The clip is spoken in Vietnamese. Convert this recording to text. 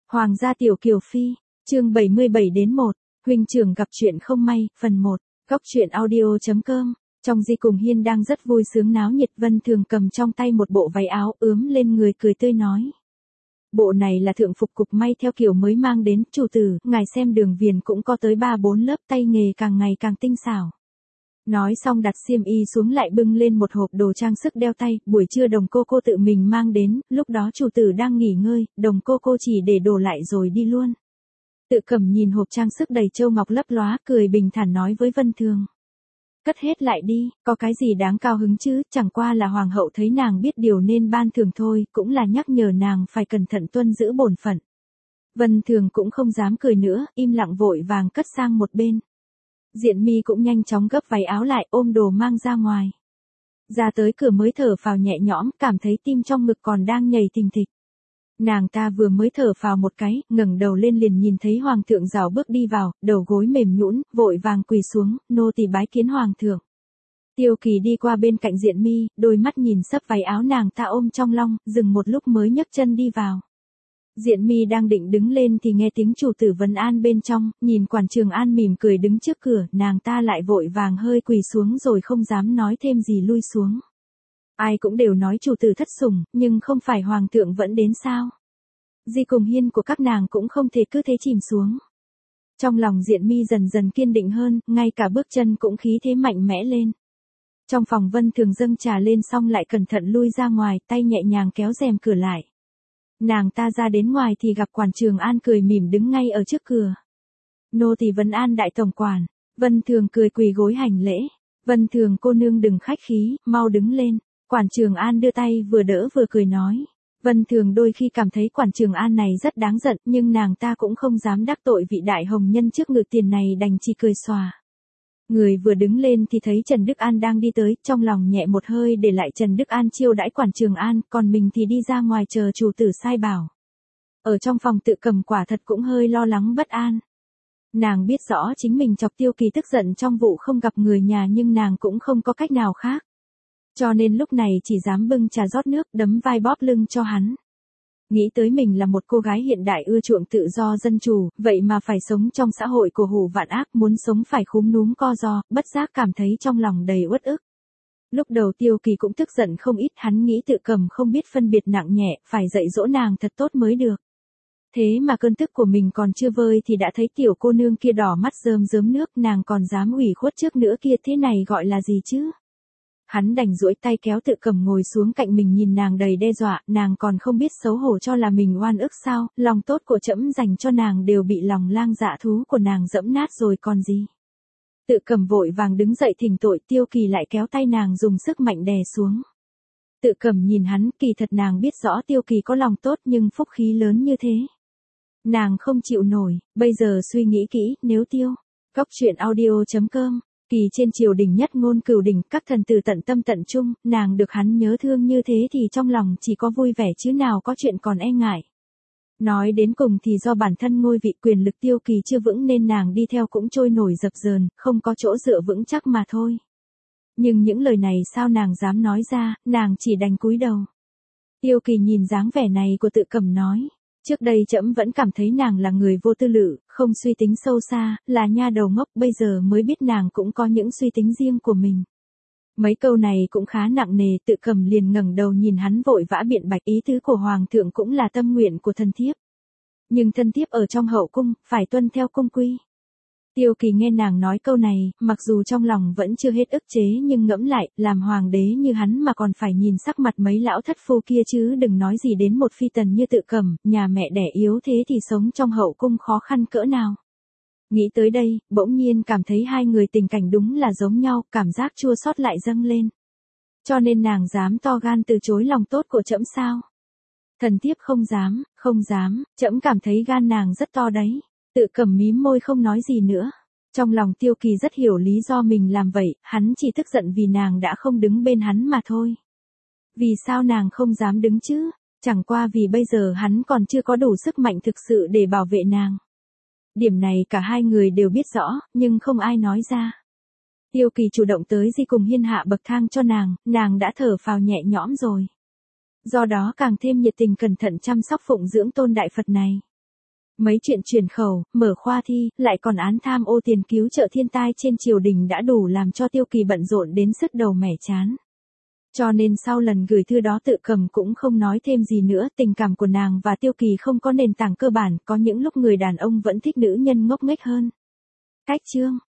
Hoàng gia tiểu kiều phi, chương 77-1, huynh trưởng gặp chuyện không may, phần 1, góc truyện audio.com. Trong Di cùng Hiên đang rất vui sướng náo nhiệt, Vân Thường cầm trong tay một bộ váy áo ướm lên người cười tươi nói. Bộ này là thượng phục cục may theo kiểu mới mang đến, chủ tử, ngài xem đường viền cũng có tới 3-4 lớp, tay nghề càng ngày càng tinh xảo. Nói xong đặt xiêm y xuống lại bưng lên một hộp đồ trang sức đeo tay, buổi trưa Đồng cô cô tự mình mang đến, lúc đó chủ tử đang nghỉ ngơi, Đồng cô cô chỉ để đồ lại rồi đi luôn. Tự Cẩm nhìn hộp trang sức đầy châu ngọc lấp lóa, cười bình thản nói với Vân Thường. Cất hết lại đi, có cái gì đáng cao hứng chứ, chẳng qua là hoàng hậu thấy nàng biết điều nên ban thưởng thôi, cũng là nhắc nhở nàng phải cẩn thận tuân giữ bổn phận. Vân Thường cũng không dám cười nữa, im lặng vội vàng cất sang một bên. Diện Mi cũng nhanh chóng gấp váy áo lại, ôm đồ mang ra ngoài. Ra tới cửa mới thở phào nhẹ nhõm, cảm thấy tim trong ngực còn đang nhảy thình thịch. Nàng ta vừa mới thở phào một cái, ngẩng đầu lên liền nhìn thấy hoàng thượng rảo bước đi vào, đầu gối mềm nhũn, vội vàng quỳ xuống, nô tỳ bái kiến hoàng thượng. Tiêu Kỳ đi qua bên cạnh Diện Mi, đôi mắt nhìn sấp váy áo nàng ta ôm trong lòng, dừng một lúc mới nhấc chân đi vào. Diện Mi đang định đứng lên thì nghe tiếng chủ tử vấn an bên trong, nhìn Quản Trường An mỉm cười đứng trước cửa, nàng ta lại vội vàng hơi quỳ xuống rồi không dám nói thêm gì lui xuống. Ai cũng đều nói chủ tử thất sủng, nhưng không phải hoàng thượng vẫn đến sao? Di cùng Hiên của các nàng cũng không thể cứ thế chìm xuống. Trong lòng Diện Mi dần dần kiên định hơn, ngay cả bước chân cũng khí thế mạnh mẽ lên. Trong phòng Vân Thường dâng trà lên xong lại cẩn thận lui ra ngoài, tay nhẹ nhàng kéo rèm cửa lại. Nàng ta ra đến ngoài thì gặp Quản Trường An cười mỉm đứng ngay ở trước cửa. Nô tỳ vấn an đại tổng quản. Vân Thường cười quỳ gối hành lễ. Vân Thường cô nương đừng khách khí, mau đứng lên. Quản Trường An đưa tay vừa đỡ vừa cười nói. Vân Thường đôi khi cảm thấy Quản Trường An này rất đáng giận, nhưng nàng ta cũng không dám đắc tội vị đại hồng nhân trước ngự tiền này, đành chỉ cười xòa. Người vừa đứng lên thì thấy Trần Đức An đang đi tới, trong lòng nhẹ một hơi để lại Trần Đức An chiêu đãi Quản Trường An, còn mình thì đi ra ngoài chờ chủ tử sai bảo. Ở trong phòng Tự Cầm quả thật cũng hơi lo lắng bất an. Nàng biết rõ chính mình chọc Tiêu Kỳ tức giận trong vụ không gặp người nhà, nhưng nàng cũng không có cách nào khác. Cho nên lúc này chỉ dám bưng trà rót nước, đấm vai bóp lưng cho hắn. Nghĩ tới mình là một cô gái hiện đại ưa chuộng tự do dân chủ, vậy mà phải sống trong xã hội của hủ vạn ác, muốn sống phải khúm núm co ro, bất giác cảm thấy trong lòng đầy uất ức. Lúc đầu Tiêu Kỳ cũng tức giận không ít, hắn nghĩ Tự Cầm không biết phân biệt nặng nhẹ, phải dạy dỗ nàng thật tốt mới được. Thế mà cơn tức của mình còn chưa vơi thì đã thấy tiểu cô nương kia đỏ mắt rơm rớm nước, nàng còn dám ủy khuất trước nữa kia, thế này gọi là gì chứ? Hắn đành duỗi tay kéo Tự Cầm ngồi xuống cạnh mình, nhìn nàng đầy đe dọa, nàng còn không biết xấu hổ cho là mình oan ức sao, lòng tốt của trẫm dành cho nàng đều bị lòng lang dạ thú của nàng dẫm nát rồi còn gì. Tự Cầm vội vàng đứng dậy thỉnh tội, Tiêu Kỳ lại kéo tay nàng dùng sức mạnh đè xuống. Tự Cầm nhìn hắn, kỳ thật nàng biết rõ Tiêu Kỳ có lòng tốt nhưng phúc khí lớn như thế. Nàng không chịu nổi, bây giờ suy nghĩ kỹ, nếu Tiêu, góc truyện audio.com. Kỳ trên triều đình nhất ngôn cửu đỉnh, các thần tử tận tâm tận trung, nàng được hắn nhớ thương như thế thì trong lòng chỉ có vui vẻ chứ nào có chuyện còn e ngại. Nói đến cùng thì do bản thân ngôi vị quyền lực Tiêu Kỳ chưa vững nên nàng đi theo cũng trôi nổi dập dờn, không có chỗ dựa vững chắc mà thôi. Nhưng những lời này sao nàng dám nói ra, nàng chỉ đành cúi đầu. Tiêu Kỳ nhìn dáng vẻ này của Tự Cầm nói. Trước đây trẫm vẫn cảm thấy nàng là người vô tư lự, không suy tính sâu xa, là nha đầu ngốc, bây giờ mới biết nàng cũng có những suy tính riêng của mình. Mấy câu này cũng khá nặng nề, Tự Cầm liền ngẩng đầu nhìn hắn vội vã biện bạch, ý tứ của hoàng thượng cũng là tâm nguyện của thân thiếp. Nhưng thân thiếp ở trong hậu cung, phải tuân theo cung quy. Tiêu Kỳ nghe nàng nói câu này, mặc dù trong lòng vẫn chưa hết ức chế nhưng ngẫm lại, làm hoàng đế như hắn mà còn phải nhìn sắc mặt mấy lão thất phu kia chứ đừng nói gì đến một phi tần như Tự Cầm, nhà mẹ đẻ yếu thế thì sống trong hậu cung khó khăn cỡ nào. Nghĩ tới đây, bỗng nhiên cảm thấy hai người tình cảnh đúng là giống nhau, cảm giác chua xót lại dâng lên. Cho nên nàng dám to gan từ chối lòng tốt của trẫm sao? Thần thiếp không dám, trẫm cảm thấy gan nàng rất to đấy. Tự Cầm mím môi không nói gì nữa. Trong lòng Tiêu Kỳ rất hiểu lý do mình làm vậy, hắn chỉ tức giận vì nàng đã không đứng bên hắn mà thôi. Vì sao nàng không dám đứng chứ? Chẳng qua vì bây giờ hắn còn chưa có đủ sức mạnh thực sự để bảo vệ nàng. Điểm này cả hai người đều biết rõ, nhưng không ai nói ra. Tiêu Kỳ chủ động tới Di cùng Hiên hạ bậc thang cho nàng đã thở phào nhẹ nhõm rồi. Do đó càng thêm nhiệt tình cẩn thận chăm sóc phụng dưỡng tôn đại Phật này. Mấy chuyện truyền khẩu, mở khoa thi, lại còn án tham ô tiền cứu trợ thiên tai trên triều đình đã đủ làm cho Tiêu Kỳ bận rộn đến sứt đầu mẻ chán. Cho nên sau lần gửi thư đó Tự Cầm cũng không nói thêm gì nữa, tình cảm của nàng và Tiêu Kỳ không có nền tảng cơ bản, có những lúc người đàn ông vẫn thích nữ nhân ngốc nghếch hơn. Cách chương